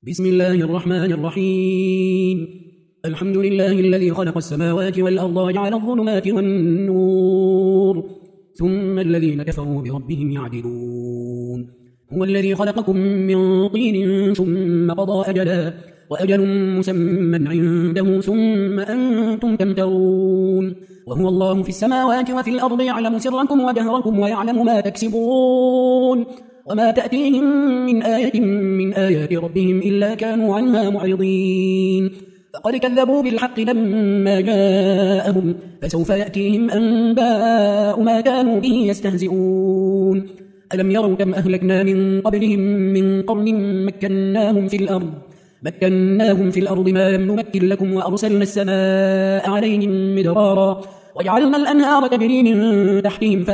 بسم الله الرحمن الرحيم. الحمد لله الذي خلق السماوات والأرض وجعل الظلمات والنور ثم الذين كفروا بربهم يعدلون. هو الذي خلقكم من طين ثم قضى أجلا وأجل مسمى عنده ثم أنتم تمترون. وهو الله في السماوات وفي الأرض يعلم سركم وجهركم ويعلم ما تكسبون وما تأتيهم من آية من آيات ربهم إلا كانوا عنها معرضين. فقد كذبوا بالحق لما جاءهم فسوف يأتيهم أنباء ما كانوا به يستهزئون. ألم يروا كم أهلكنا من قبلهم من قرن مكناهم في الأرض ما لم نمكن لكم وأرسلنا السماء عليهم مدرارا وجعلنا الأنهار تجري من تحتهم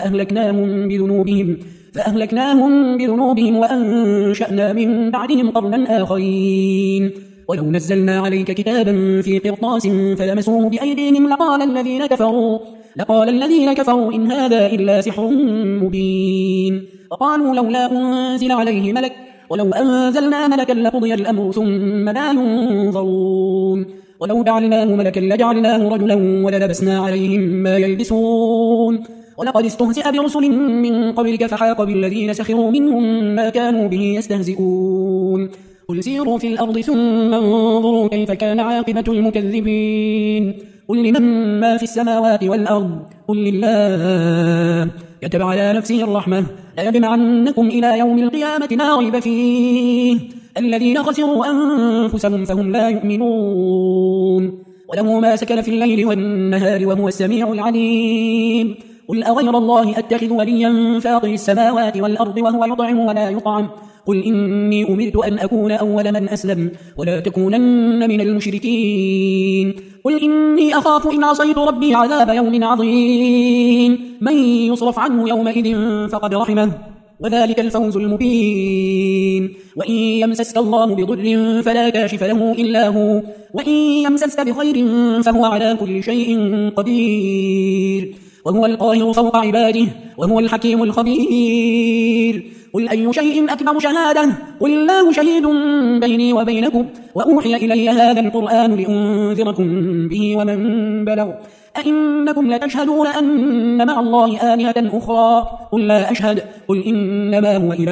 فأهلكناهم بذنوبهم وأنشأنا من بعدهم قرنا آخرين. ولو نزلنا عليك كتابا في قرطاس فلمسوه بأيديهم لقال الذين كفروا إن هذا إلا سحر مبين. وقالوا لولا أنزل عليه ملك ولو أنزلنا ملكا لقضي الأمر ثم لا ينظرون. ولو جعلناه ملكا لجعلناه رجلا وللبسنا عليهم ما يلبسون. ولقد استهزئ برسل من قبلك فحاق بالذين سخروا منهم ما كانوا به يستهزئون. قل سيروا في الأرض ثم انظروا كيف كان عاقبة المكذبين. قل لمن ما في السماوات والأرض قل لله كتب على نفسه الرحمة ليجمعنكم إلى يوم القيامة لا ريب فيه الذين خسروا أنفسهم فهم لا يؤمنون. وله ما سكن في الليل والنهار وهو السميع العليم. قل أغير الله أتخذ وليا فاطر السماوات والأرض وهو يطعم ولا يطعم. قل إني أمرت أن أكون أول من أسلم ولا تكونن من المشركين. قل إني أخاف إن عصيت ربي عذاب يوم عظيم. من يصرف عنه يومئذ فقد رحمه وذلك الفوز المبين. وإن يمسسك الله بضر فلا كاشف له إلا هو وإن يمسسك بخير فهو على كل شيء قدير وهو القاهر فوق عباده وهو الحكيم الخبير. قل أي شيء أكبر شهادة قل الله شهيد بيني وبينكم وأوحي إلي هذا القرآن لأنذركم به ومن بلغ أئنكم لتشهدون أن مع الله آلهة أخرى قل لا أشهد قل إنما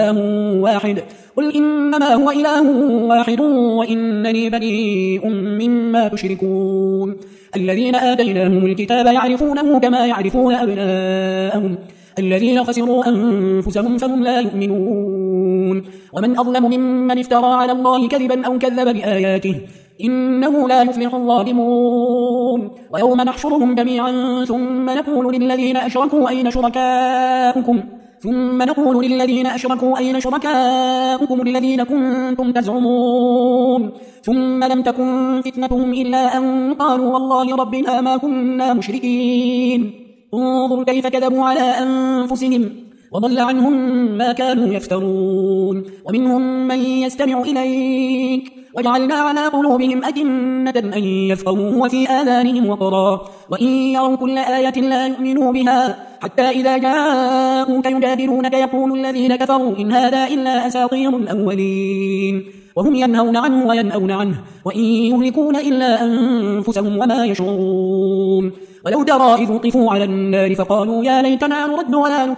هو إله واحد وإنني بريء مما تشركون. الذين آتيناهم الكتاب يعرفونه كما يعرفون أبناءهم الذين خسروا أنفسهم فهم لا يؤمنون. ومن أظلم ممن افترى على الله كذبا أو كذب بآياته إنه لا يفلح الظالمون. ويوم نحشرهم جميعا ثم نقول للذين أشركوا أين شركاؤكم الذين كنتم تزعمون ثم لم تكن فتنتهم إلا أن قالوا والله ربنا ما كنا مشركين. انظر كيف كذبوا على أنفسهم وضل عنهم ما كانوا يفترون. ومنهم من يستمع إليك وجعلنا على قلوبهم أكنة أن يفقهوه وفي آذانهم وقرا وإن يروا كل آية لا يؤمنوا بها حتى إذا جاءوك يجادلونك يقول الذين كفروا إن هذا إلا أساطير الأولين وهم ينهون عنه وينأون عنه وإن يهلكون إلا أنفسهم وما يشعرون. ولو ترى إذ وقفوا على النار فقالوا يا ليتنا نرد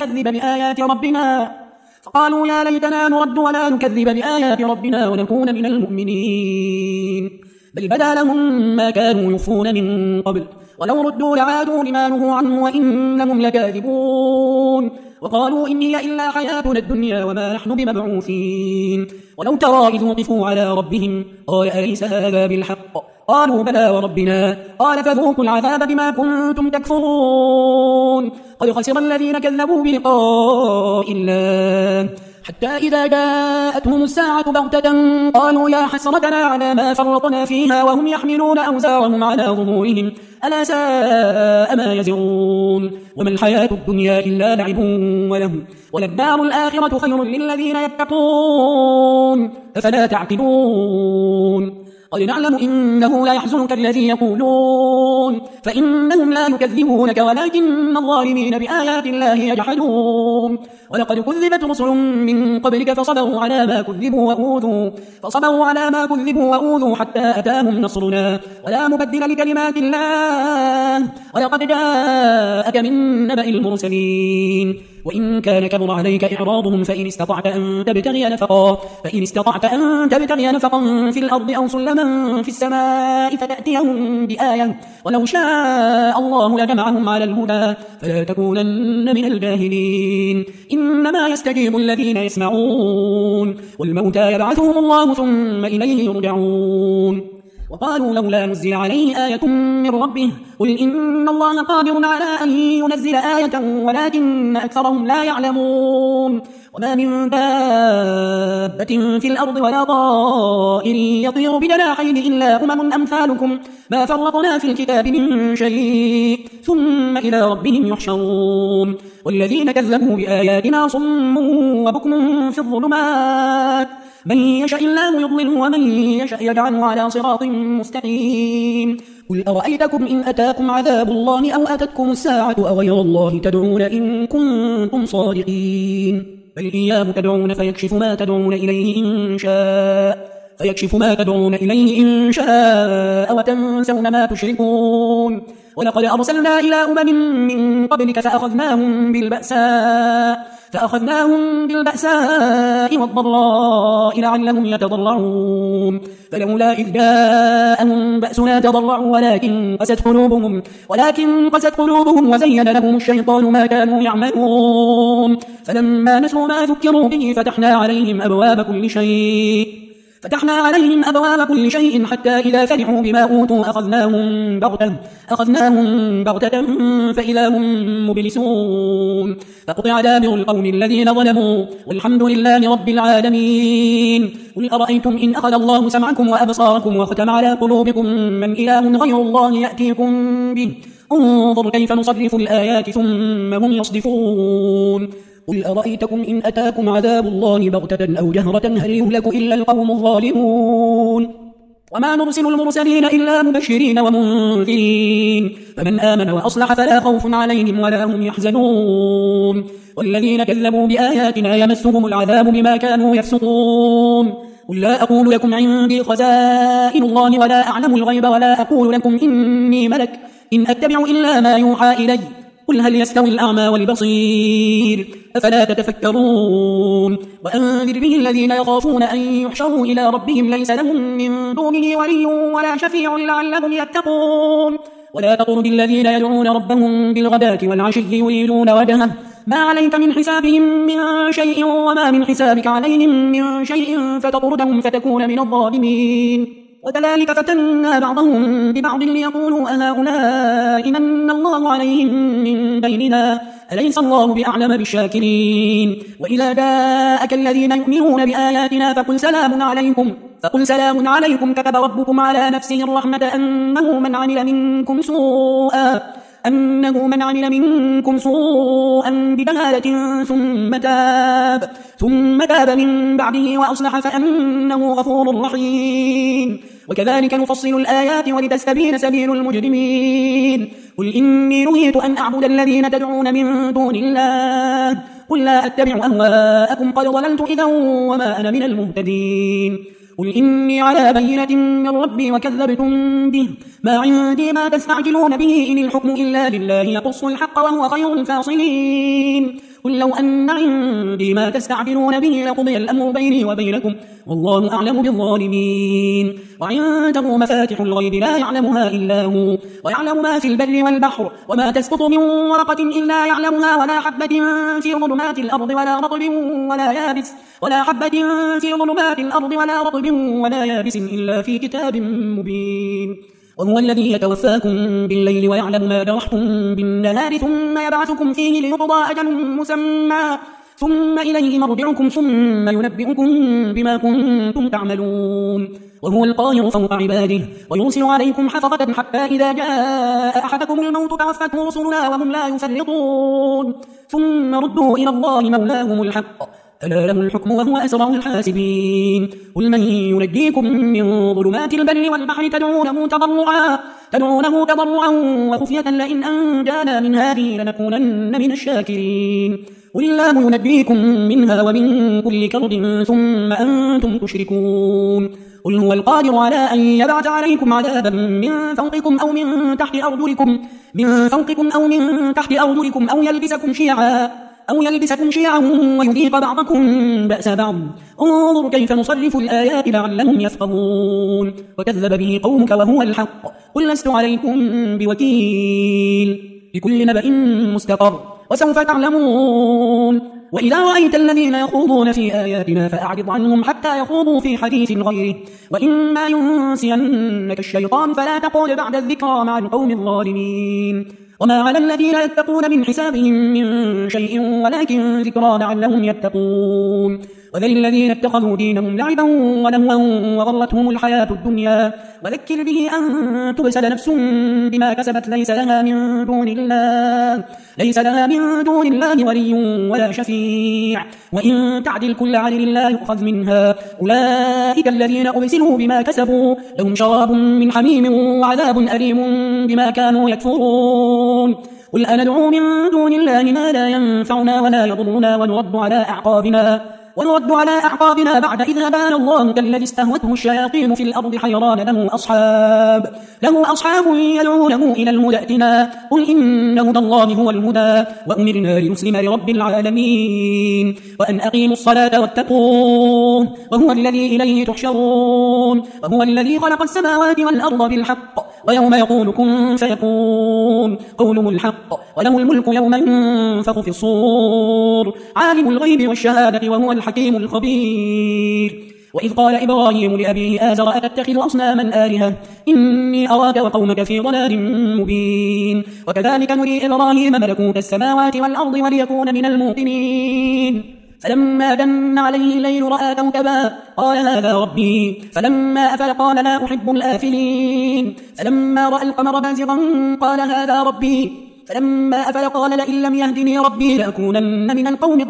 ولا نكذب بآيات ربنا ونكون من المؤمنين. بل بدا لهم ما كانوا يخفون من قبل ولو ردوا لعادوا لما نهوا عنه وإنهم لكاذبون. وقالوا إن هي إلا حياتنا الدنيا وما نحن بمبعوثين. ولو ترى إذ وقفوا على ربهم قال أليس هذا بالحق قالوا بلى وربنا قال فذوقوا العذاب بما كنتم تكفرون. قد خسر الذين كذبوا بلقاء الله حتى إذا جاءتهم الساعة بغتة قالوا يا حسرتنا على ما فرطنا فيها وهم يحملون أوزارهم على ظهورهم ألا ساء ما يزرون وما الحياة الدنيا إلا لعب وله وللدار الآخرة خير للذين يتقون أفلا تعقلون قد نعلم إنه لا يحزنك الذي يقولون فإنهم لا يكذبونك ولكن الظالمين بآيات الله يجحدون ولقد كذبت رسل من قبلك فصبروا على ما كذبوا وأوذوا حتى أتاهم نصرنا ولا مبدل لكلمات الله ولقد جاءك من نبأ المرسلين وإن كان كبر عليك إعراضهم فإن استطعت أن تبتغي نفقا في الأرض أو سلما في السماء فتأتيهم بآية ولو شاء الله لجمعهم على الهدى فلا تكونن من الجاهلين إنما يستجيب الذين يسمعون والموتى يبعثهم الله ثم إليه يرجعون وقالوا لولا نزل عليه آية من ربه قل إن الله قادر على أن ينزل آية ولكن أكثرهم لا يعلمون وما من دابة في الأرض ولا طائر يطير بجناحين إلا أمثالكم ما فرطنا في الكتاب من شيء ثم إلى ربهم يحشرون والذين كذبوا بآياتنا صم وبكم في الظلمات من يشاء الله يضلله ومن يشاء يجعله على صراط مستقيم قل أرأيتكم إن أتاكم عذاب الله أو أتتكم الساعة أغير الله تدعون إن كنتم صادقين بل إياه تدعون فيكشف ما تدعون إليه إن شاء وتنسون ما تشركون ولقد أرسلنا إلى أمم من قبلك فأخذناهم بالبأساء والضراء لعلهم يتضرعون فلولا إذ جاءهم بأسنا تضرعوا ولكن قست قلوبهم وزين لهم الشيطان ما كانوا يعملون فلما نسوا ما ذكروا به فتحنا عليهم أبواب كل شيء حتى إذا فرحوا بما أوتوا أخذناهم بغتة فإذا هم مبلسون فقطع دابر القوم الذين ظلموا والحمد لله رب العالمين قل أرأيتم إن أخذ الله سمعكم وأبصاركم وختم على قلوبكم من إله غير الله يأتيكم به انظر كيف نصرف الآيات ثم هم يصدفون قل أرأيتكم إن أتاكم عذاب الله بغتة أو جهرة هل يهلك إلا القوم الظالمون وما نرسل المرسلين إلا مبشرين ومنذرين فمن آمن وأصلح فلا خوف عليهم ولا هم يحزنون والذين كذبوا بآياتنا يمسهم العذاب بما كانوا يفسقون قل لا أقول لكم عندي خزائن الله ولا أعلم الغيب ولا أقول لكم إني ملك إن أتبع إلا ما يوحى إلي قل هل يستوي الأعمى والبصير أفلا تتفكرون وأنذر به الذين يخافون أن يحشروا إلى ربهم ليس لهم من دونه ولي ولا شفيع لعلهم يتقون ولا تطرد الذين يدعون ربهم بالغداة والعشي يريدون وجهه ما عليك من حسابهم من شيء وما من حسابك عليهم من شيء فتطردهم فتكون من الظالمين وكذلك فتنا بعضهم ببعض ليقولوا أهؤلاء من الله عليهم من بيننا أليس الله بأعلم بالشاكرين وإذا جاءك الذين يؤمنون بآياتنا فقل سلام عليكم كتب ربكم على نفسه الرحمة أنه من عمل منكم سوءا بجهالة ثم تاب من بعده وأصلح فأنه غفور رحيم وكذلك نفصل الآيات ولتستبين سبيل المجرمين قل إني نهيت أن أعبد الذين تدعون من دون الله قل لا أتبع أهواءكم قد ضللت إذا وما أنا من المهتدين قل إني على بينة من ربي وكذبتم به ما عندي ما تستعجلون به إن الحكم إلا لله يقص الحق وهو خير الفاصلين قل لو أن عندي ما تستعجلون به لقضي الأمر بيني وبينكم والله أعلم بالظالمين وعنده مفاتح الغيب لا يعلمها إلا هو ويعلم ما في البر والبحر وما تسقط من ورقة إلا يعلمها ولا حبة في ظلمات الأرض ولا رطب ولا يابس إلا في كتاب مبين وهو الذي يتوفاكم بالليل ويعلم ما جرحتم بالنهار ثم يبعثكم فيه ليقضى أجل مسمى ثم إليه مرجعكم ثم ينبئكم بما كنتم تعملون وهو القاهر فوق عباده ويرسل عليكم حفظة حتى إذا جاء أحدكم الموت توفته رسلنا وهم لا يفرطون ثم ردوا إلى الله مولاهم الحق ألا له الحكم وهو أسرع الحاسبين قل من ينجيكم من ظلمات البر والبحر تدعونه تضرعا وخفية لئن أنجانا من هذه لنكونن من الشاكرين قل الله ينجيكم منها ومن كل كرب ثم أنتم تشركون قل هو القادر على أن يبعث عليكم عذابا من فوقكم أو من تحت أرجلكم أو يلبسكم شيعا ويذيق بعضكم بأس بعض انظر كيف نصرف الآيات لعلهم يفقهون وكذب به قومك وهو الحق قل لست عليكم بوكيل لكل نبأ مستقر وسوف تعلمون وإذا رأيت الذين يخوضون في آياتنا فأعرض عنهم حتى يخوضوا في حديث غيره وإما ينسينك الشيطان فلا تقعد بعد الذكرى مع القوم الظالمين وما على الذين يتقون من حسابهم من شيء ولكن ذكرى لعلهم يتقون وذل الذين اتخذوا دينهم لعبا ولهوا وغرتهم الحياة الدنيا وذكر به أن تبسل نفس بما كسبت ليس لها من دون الله ولي ولا شفيع وإن تعدل كل عدل لا يؤخذ منها أولئك الذين أبسلوا بما كسبوا لهم شراب من حميم وعذاب أليم بما كانوا يكفرون قل أندعو من دون الله ما لا ينفعنا ولا يضرنا ونرد على أعقابنا بعد إذ هدانا الله كالذي استهوته الشياطين في الأرض حيران له أصحاب يدعونه إلى الهدى ائتنا قل إن هدى الله هو الهدى وأمرنا لنسلم لرب العالمين وأن أقيموا الصلاة واتقوه وهو الذي إليه تحشرون وهو الذي خلق السماوات والأرض بالحق ويوم يقول كن فيكون قوله الحق وله الملك يوم ينفخ في الصور عالم الغيب والشهادة وهو الحكيم الخبير وإذ قال إبراهيم لأبيه آزر أتتخذ أصناما آلهة إني أراك وقومك في ضلال مبين وكذلك نري إبراهيم ملكوت السماوات والأرض وليكون من الموقنين فلما جن عليه الليل رأى كوكبا قال هذا ربي فلما أفل قال لا أحب الآفلين فلما رأى القمر بازغا قال هذا ربي فلما أفل قال لئن لم يهدني ربي لأكونن من القوم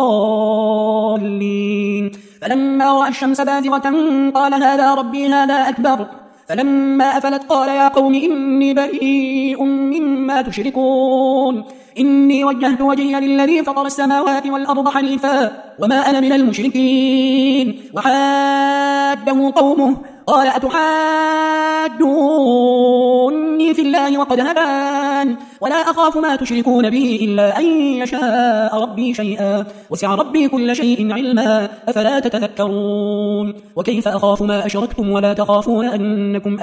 الضالين فلما رأى الشمس بازغة قال هذا ربي هذا أكبر فلما أفلت قال يا قوم إني بريء مما تشركون إني وجهت وجهي للذي فطر السماوات والأرض حنيفا وما أنا من المشركين وحاده قومه قال أتحاجوني في الله وقد هدان ولا أخاف ما تشركون به إلا أن يشاء ربي شيئا وسع ربي كل شيء علما أفلا تتذكرون وكيف أخاف ما أشركتم ولا تخافون أنكم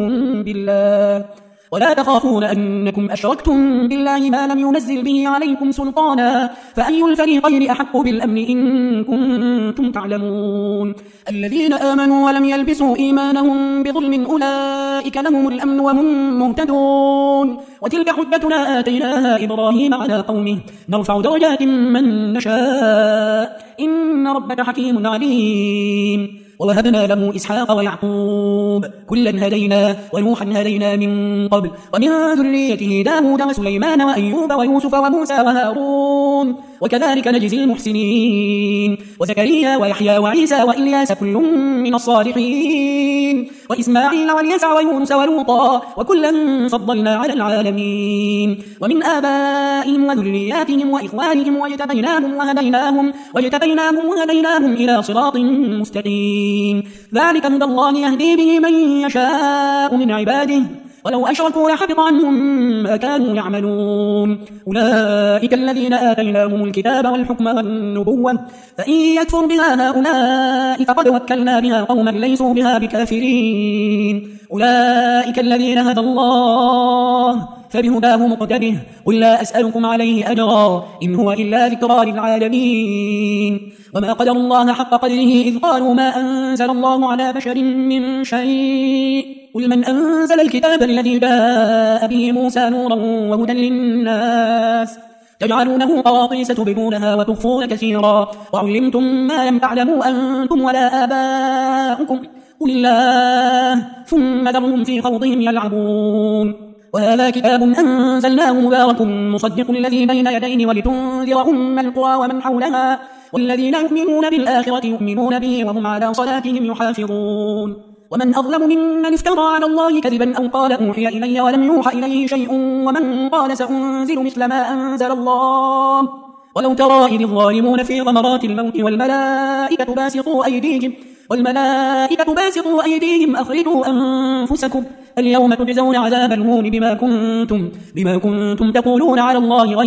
أشركتم بالله ما لم ينزل به عليكم سلطانا فأي الفريقين أحق بالأمن إن كنتم تعلمون الذين آمنوا ولم يلبسوا إيمانهم بظلم أولئك لهم الأمن وهم مهتدون وتلك حجتنا آتيناها إبراهيم على قومه نرفع درجات من نشاء إن ربك حكيم عليم ووهبنا له إسحاق ويعقوب كلا هدينا ونوحا هدينا من قبل ومن ذريته داود وسليمان وأيوب ويوسف وموسى وهارون وكذلك نجزي المحسنين وزكريا ويحيى وعيسى وإلياس كل من الصالحين وإسماعيل واليسع ويونس ولوطا وكلا فضلنا على العالمين ومن آبائهم وذرياتهم وإخوانهم واجتبيناهم وهديناهم إلى صراط مستقيم ذلك هدى الله يهدي به من يشاء من عباده ولو أشركوا لحبط عنهم ما كانوا يعملون أولئك الذين آتيناهم الكتاب والحكم والنبوة فإن يكفر بها هؤلاء فقد وكلنا بها قوما ليسوا بها بكافرين أولئك الذين هدى الله فبهداه مقتده قل لا أسألكم عليه أجرا إن هو إلا ذكرى للعالمين وما قدر الله حق قدره إذ قالوا ما أنزل الله على بشر من شيء قل من أنزل الكتاب الذي جاء به موسى نورا وهدى للناس تجعلونه قراطيس تبدونها وتخفون كثيرا وعلمتم ما لم تعلموا أنتم ولا آباؤكم قل الله ثم ذرهم في خوضهم يلعبون وهذا كتاب أنزلناه مبارك مصدق الذي بين يديه ولتنذر القرى ومن حولها والذين يؤمنون بالآخرة يؤمنون به وهم على صلاتهم يحافظون ومن أظلم ممن افترى على الله كذبا أو قال أوحي إلي ولم يوحى إليه شيء ومن قال سأنزل مثل ما أنزل الله ولو ترى إذ الظالمون في غمرات الموت والملائكة باسطوا أيديهم أخرجوا أنفسكم اليوم تجزون عذاب الهون بما كنتم تقولون على الله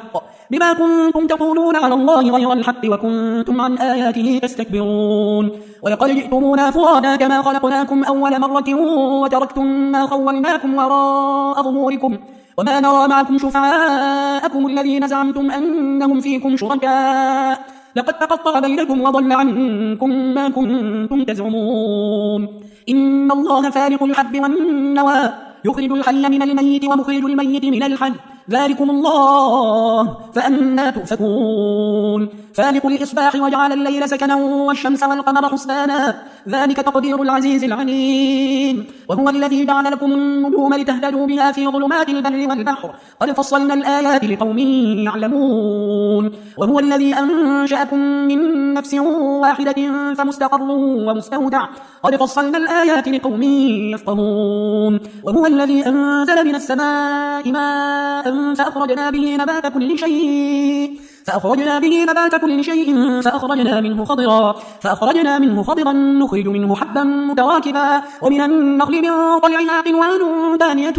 غير الحق وكنتم عن آياته تستكبرون ولقد جئتمونا فرادا كما خلقناكم أول مرة وتركتم ما خولناكم وراء ظهوركم وما نرى معكم شفعاءكم الذين زعمتم أنهم فيكم شركاء لقد تقطع بينكم وضل عنكم ما كنتم تزعمون إن الله فالق الحب والنوى يخرج الحي من الميت ومخرج الميت من الحي ذلكم الله فأنى تؤفكون فالق الإصباح وجعل الليل سكنا والشمس والقمر حسبانا ذلك تقدير العزيز العليم وهو الذي جعل لكم النجوم لتهتدوا بها في ظلمات البر والبحر قد فصلنا الآيات لقوم يعلمون وهو الذي أنشأكم من نفس واحدة فمستقر ومستودع قد فصلنا الآيات لقوم يفقهون وهو الذي أنزل من السماء ماء فأخرجنا به نبات كل شيء فأخرجنا منه خضرا نخرج منه حبا متراكبا ومن النخل من طلعها قنوان دانية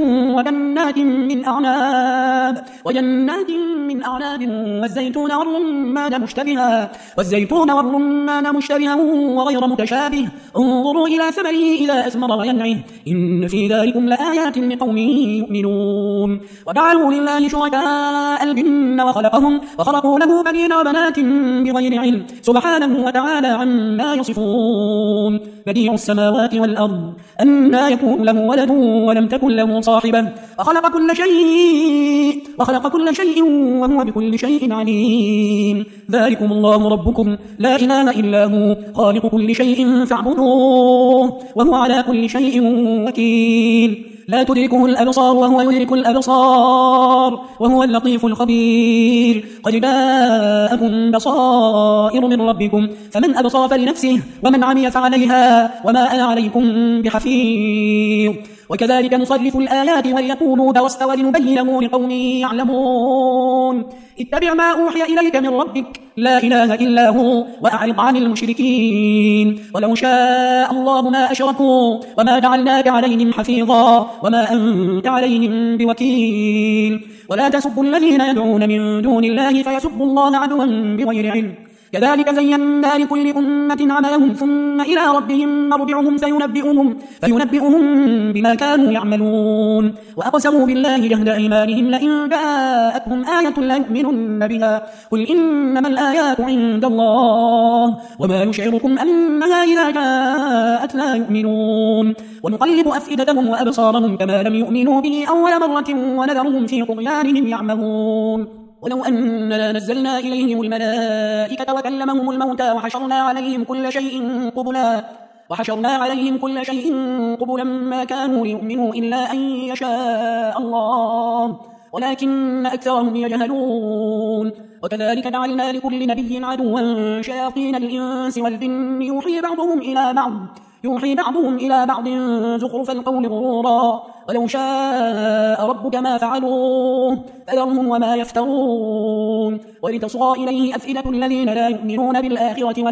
وجنات من أعناب والزيتون والرمان مشتبها وغير متشابه انظروا إلى ثمره إذا أثمر وينعه إن في ذلكم لآيات لقوم يؤمنون وجعلوا لله شركاء الجن وخلقوا له بنين وبنات بغير علم سبحانه وتعالى عما يصفون بديع السماوات والأرض أنى يكون له ولد ولم تكن له صاحبة وخلق كل شيء وهو بكل شيء عليم ذلكم الله ربكم لا إله إلا هو خالق كل شيء فاعبدوه وهو على كل شيء وكيل لا تدركه الأبصار وهو يدرك الأبصار وهو اللطيف الخبير قد جاءكم بصائر من ربكم فمن أبصر فلنفسه ومن عمي فعليها وما أنا عليكم بحفيظ وكذلك نصرف الآيات وليقولوا درست ولنبينه لقوم يعلمون اتبع ما أوحي إليك من ربك لا إله إلا هو وأعرض عن المشركين ولو شاء الله ما أشركوا وما جعلناك عليهم حفيظا وما أنت عليهم بوكيل ولا تسبوا الذين يدعون من دون الله فيسبوا الله عدوا بغير علم كذلك زينا لكل أمة عملهم ثم إلى ربهم مرجعهم فينبئهم بما كانوا يعملون وأقسموا بالله جهد أيمانهم لئن جاءتهم آية لا يؤمنن بها قل إنما الآيات عند الله وما يشعركم أنها إذا جاءت لا يؤمنون ونقلب أفئدتهم وأبصارهم كما لم يؤمنوا به أول مرة ونذرهم في طغيانهم يعمهون ولو أننا نزلنا إليهم الملائكة وكلمهم الموتى وحشرنا عليهم كل شيء قبلا ما كانوا ليؤمنوا إلا أن يشاء الله ولكن أكثرهم يجهلون وكذلك جعلنا لكل نبي عدوا شياطين الإنس والجن يوحي بعضهم إلى بعض زخرف القول غرورا ولو شاء ربك ما فعلوه فذرهم وما يفترون ولتصغى إليه أفئدة الذين لا يؤمنون بالآخرة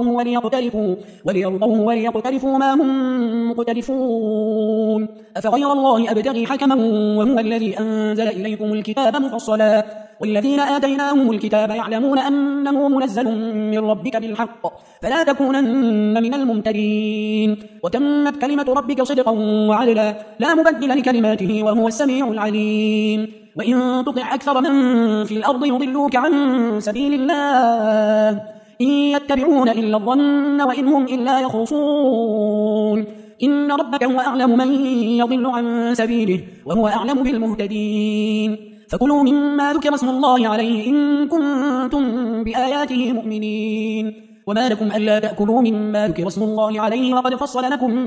وليقترفوا ما هم مقترفون أفغير الله أبتغي حكما وهو الذي أنزل إليكم الكتاب مفصلا والذين آتيناهم الكتاب يعلمون أنه منزل من ربك بالحق فلا تكونن من الممترين وتمت كلمة ربك صدقا وعدلا لا مبدل لكلماته وهو السميع العليم وإن تطع أكثر من في الأرض يضلوك عن سبيل الله إن يتبعون إلا الظن وإن هم إلا يخرصون إن ربك هو أعلم من يضل عن سبيله وهو أعلم بالمهتدين فكلوا مما ذكر اسم الله عليه إن كنتم بآياته مؤمنين. وما لكم ألا تأكلوا مما ذكر اسم الله عليه وقد فصل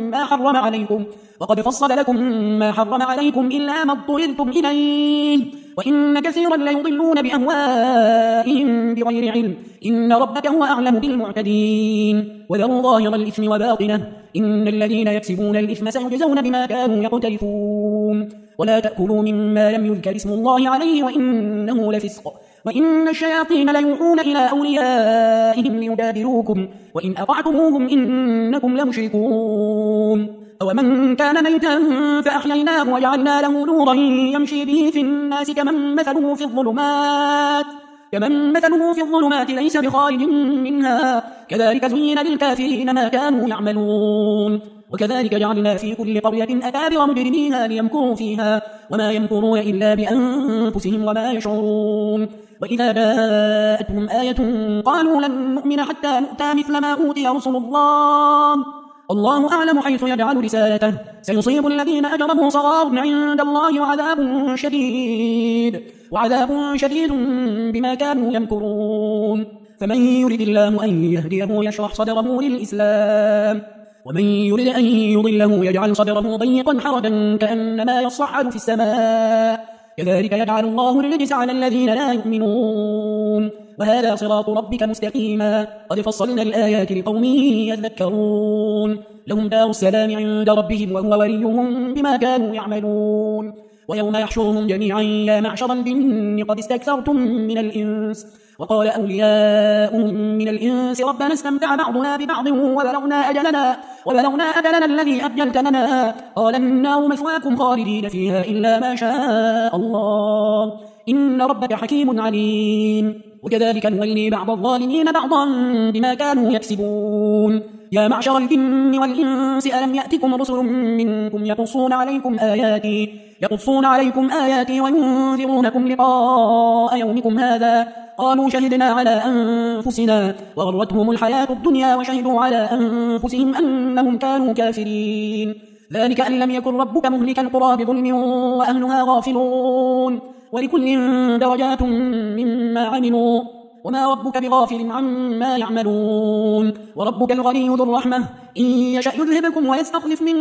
لكم ما حرم عليكم إلا ما اضطررتم إليه، وإن كثيرا ليضلون بأهوائهم بغير علم، إن ربك هو أعلم بالمعتدين. وذروا ظاهر الإثم وباطنه، إن الذين يكسبون الإثم سيجزون بما كانوا يقترفون. ولا تأكلوا مما لم يذكر اسم الله عليه وإنه لفسق، وإن الشياطين ليوحون إلى أوليائهم ليجادلوكم، وإن أطعتموهم إنكم لمشركون. أومن كان ميتا فأحييناه وجعلنا له نورا يمشي به في الناس كمن مثله في الظلمات ليس بخارج منها، كذلك زين للكافرين ما كانوا يعملون. وكذلك جعلنا في كل قرية أكابر مجرميها ليمكروا فيها، وما يمكرون إلا بأنفسهم وما يشعرون. وإذا جاءتهم آية قالوا لن نؤمن حتى نؤتى مثل ما أوتي رسل الله أعلم حيث يجعل رسالته، سيصيب الذين أجرموا صغار عند الله وعذاب شديد بما كانوا يمكرون. فمن يرد الله أن يهديه يشرح صدره للإسلام، ومن يرد أن يضله يجعل صدره ضيقا حرجا كأنما يصعد في السماء، كذلك يجعل الله الرجس على الذين لا يؤمنون. وهذا صراط ربك مستقيما، قد فصلنا الآيات لقوم يذكرون. لهم دار السلام عند ربهم وهو وليهم بما كانوا يعملون. ويوم يحشرهم جميعا يا معشر الجن قد استكثرتم من الإنس، وقال أولياؤهم من الإنس ربنا استمتع بعضنا ببعض وبلغنا أجلنا الذي أجلت لنا، قال النار مثواكم خالدين فيها إلا ما شاء الله، إن ربك حكيم عليم. وكذلك نولي بعض الظالمين بعضا بما كانوا يكسبون. يا معشر الجن والإنس ألم يأتكم رسل منكم يقصون عليكم آياتي وينذرونكم لقاء يومكم هذا، قالوا شهدنا على أنفسنا وغرتهم الحياة الدنيا وشهدوا على أنفسهم أنهم كانوا كافرين. ذلك أن لم يكن ربك مهلك القرى بظلم وأهلها غافلون، ولكل درجات مما عملوا، وما ربك بغافل عما يعملون. وربك الغني ذو الرحمة، إن يشأ يذهبكم ويستخلف من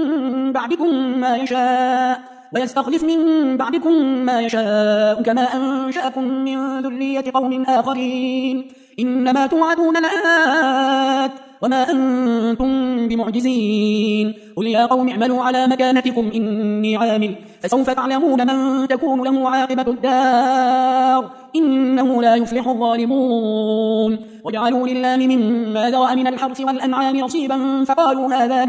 بعدكم ما يشاء كما أنشأكم من ذرية قوم آخرين، إنما توعدون لآت وما أنتم بمعجزين. قل يا قوم اعملوا على مكانتكم إني عامل، فسوف تعلمون من تكون له عاقبة الدار، إنه لا يفلح الظالمون. وجعلوا لله مما ذرأ من الحرث والأنعام نصيبا فقالوا هذا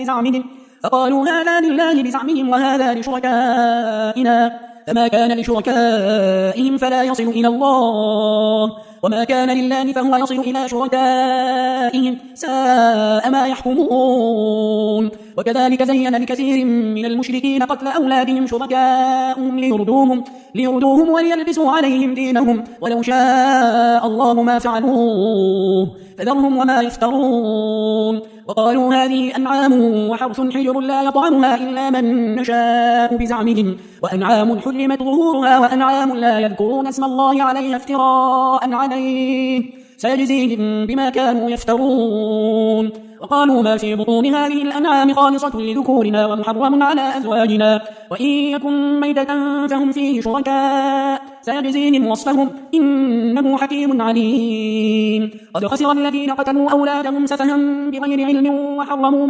لله بزعمهم وهذا لشركائنا، فما كان لشركائهم فلا يصل إلى الله، وما كان لله فهو يصل إلى شركائهم، ساء ما يحكمون. وكذلك زين لكثير من المشركين قتل أولادهم شركاؤهم ليردوهم وليلبسوا عليهم دينهم، ولو شاء الله ما فعلوه فذرهم وما يفترون. وقالوا هذه أنعام وحرث حجر لا يطعمها إلا من نشاء بزعمهم، وأنعام حرمت ظهورها وأنعام لا يذكرون اسم الله عليها افتراء عليه، سيجزيهم بما كانوا يفترون. وقالوا ما في بطون هذه الأنعام خالصة لذكورنا ومحرم على أزواجنا، وإن يكن ميتة فهم فيه شركاء، سيجزيهم وصفهم إنه حكيم عليم. قد خسر الذين قتلوا أولادهم سفها بغير علم وحرموا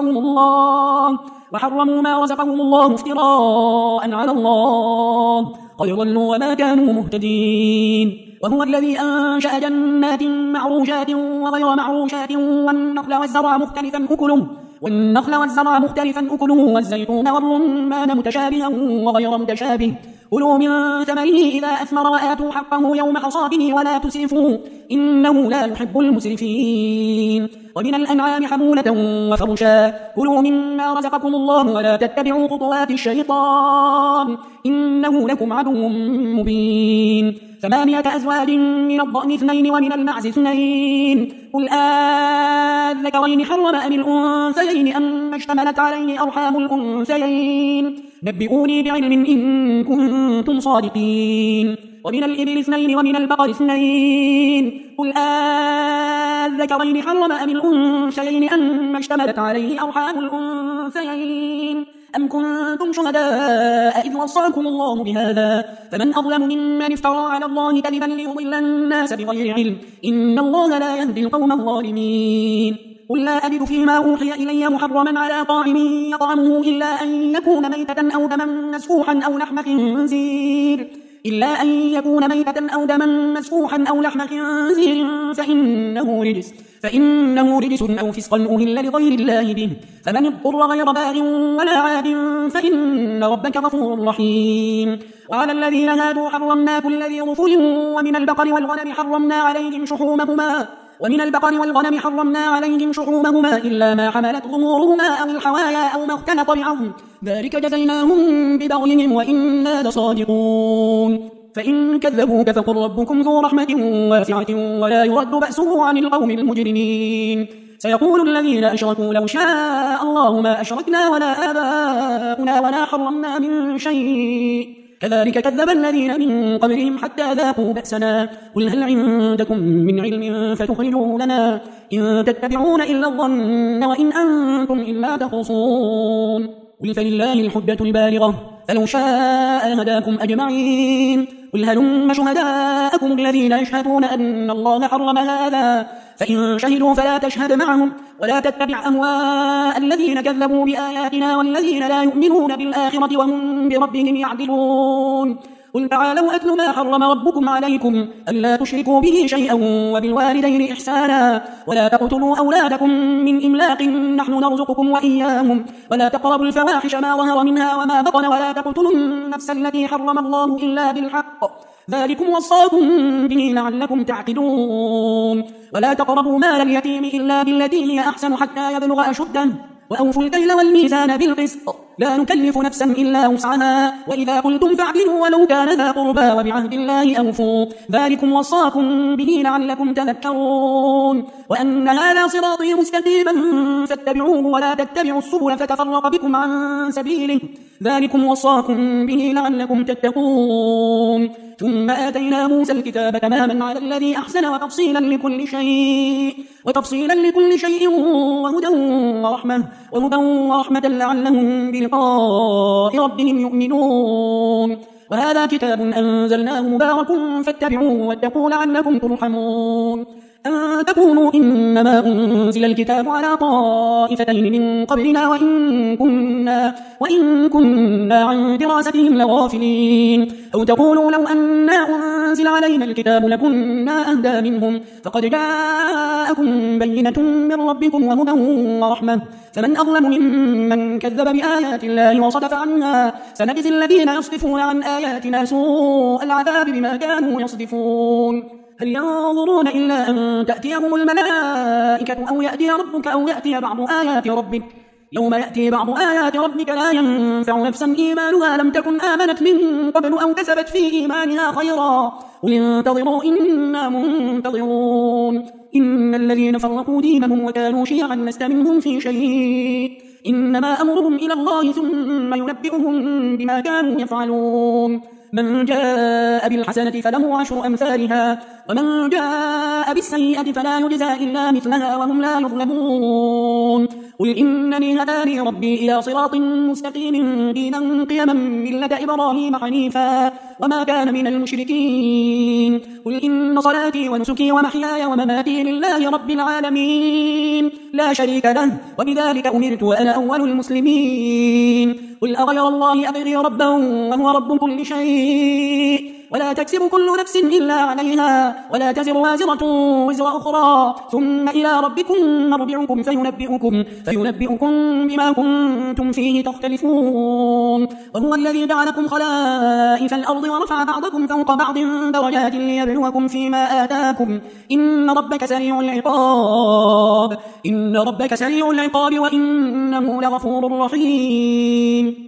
ما رزقهم الله افتراء على الله، قد ضلوا وما كانوا مهتدين. وهو الذي أنشأ جنات معروشات وغير معروشات والنخل والزرع مختلفا أكله والزيتون والرمان متشابها وغير متشابه، كلوا من ثمره إذا أثمر وآتوا حقه يوم حصاده ولا تسرفوا إنه لا يحب المسرفين. ومن الأنعام حمولة وفرشا، كلوا مما رزقكم الله ولا تتبعوا خطوات الشيطان إنه لكم عدو مبين. 8 أزواج من الضأن 2 ومن المعز 2، قل الذكرين حرم أم الأنثيين أم اشتملت عليه أرحام الأنثيين، نبئوني بعلم إن كنتم صادقين ومن الإبل 2 ومن البقر 2 قل الذكرين حرم أم الأنثيين أم اشتملت عليه أرحام الأنثيين أم كنتم شهداء إذ وصاكم الله بهذا فمن أظلم ممن افترى على الله كذبا ليضل الناس بغير علم إن الله لا يهدي القوم الظالمين قل لا أجد فيما أوحي إلي محرما على طاعم يطعمه إلا أن يكون ميتة أو دما مسفوحا أو لحم خنزير فإنه رجس أو فسقا أهل لغير الله به فمن اضطر غير باغ ولا عاد فإن ربك غفور رحيم وعلى الذين هادوا حرمنا كل ذي ظفر ومن البقر والغنم حرمنا عليهم شحومهما إلا ما حملت ظهورهما أو الحوايا أو ما اختلط بعظم ذلك جزيناهم ببغيهم وإنا لصادقون فإن كذبوك فقل ربكم ذو رحمة واسعة ولا يرد بأسه عن القوم المجرمين سيقول الذين أشركوا لو شاء الله ما أشركنا ولا آباؤنا ولا حرمنا من شيء كذلك كذب الذين من قبلهم حتى ذاقوا بأسنا قل هل عندكم من علم فتخرجوه لنا إن تتبعون إلا الظن وإن أنتم إلا تخرصون قل فلله الحجة البالغة فلو شاء هداكم أجمعين قل هلم شهداءكم الذين يشهدون أن الله حرم هذا فإن شهدوا فلا تشهد معهم ولا تتبع أهواء الذين كذبوا بآياتنا والذين لا يؤمنون بالآخرة وهم بربهم يعدلون قل تعالوا أتل ما حرم ربكم عليكم ألا تشركوا به شيئا وبالوالدين إحسانا ولا تقتلوا أولادكم من إملاق نحن نرزقكم وإياهم ولا تقربوا الفواحش ما ظهر منها وما بطن ولا تقتلوا النفس التي حرم الله إلا بالحق ذلكم وصاكم به لعلكم تعقلون ولا تقربوا مال اليتيم إلا بالتي هي أحسن حتى يبلغ أشده وأوفوا الكيل والميزان بالقسط لا نكلف نفسا إلا وسعها وإذا قلتم فاعدلوا ولو كان ذا قربى وبعهد الله أوفوا ذلكم وصاكم به لعلكم تذكرون وأن هذا صراطي مستقيما فاتبعوه ولا تتبعوا السبل فتفرق بكم عن سبيله ذلكم وصاكم به لعلكم تتقون ثم آتينا موسى الكتاب تماما على الذي أحسن وتفصيلا لكل شيء وهدى ورحمة لعلهم بلقاء ربهم يؤمنون وهذا كتاب أنزلناه مبارك فاتبعوه واتقوا لعلكم ترحمون أن تقولوا إنما أنزل الكتاب على طائفتين من قبلنا وإن كنا عن دراستهم لغافلين أو تقولوا لو أنا أنزل علينا الكتاب لكنا أهدى منهم فقد جاءكم بينة من ربكم وهدى ورحمة فمن أظلم ممن كذب بآيات الله وصدف عنها سنجزي الذين يصدفون عن آياتنا سوء العذاب بما كانوا يصدفون هل ينظرون إلا أن تأتيهم الملائكة أو يأتي ربك أو يأتي بعض آيات ربك يوم يأتي بعض آيات ربك لا ينفع نفسا إيمانها لم تكن آمنت من قبل أو كسبت في إيمانها خيرا قل انتظروا إنا منتظرون إن الذين فرقوا دينهم وكانوا شيعا لست منهم في شيء إنما أمرهم إلى الله ثم ينبئهم بما كانوا يفعلون من جاء بالحسنة فله 10 أمثالها ومن جاء بالسيئة فلا يجزى إلا مثلها وهم لا يظلمون قل إنني هداني ربي إلى صراط مستقيم دينا قيما ملة إبراهيم حنيفا وما كان من المشركين قل إن صلاتي ونسكي ومحياي ومماتي لله رب العالمين لا شريك له وبذلك أمرت وأنا أول المسلمين قل أغير الله أبغي ربا وهو رب كل شيء ولا تكسب كل نفس إلا عليها ولا تزر وازرة وزر أخرى ثم إلى ربكم مرجعكم فينبئكم بما كنتم فيه تختلفون وهو الذي جعلكم خلائف الأرض ورفع بعضكم فوق بعض درجات ليبلوكم فيما آتاكم إن ربك سريع العقاب وإنه لغفور رحيم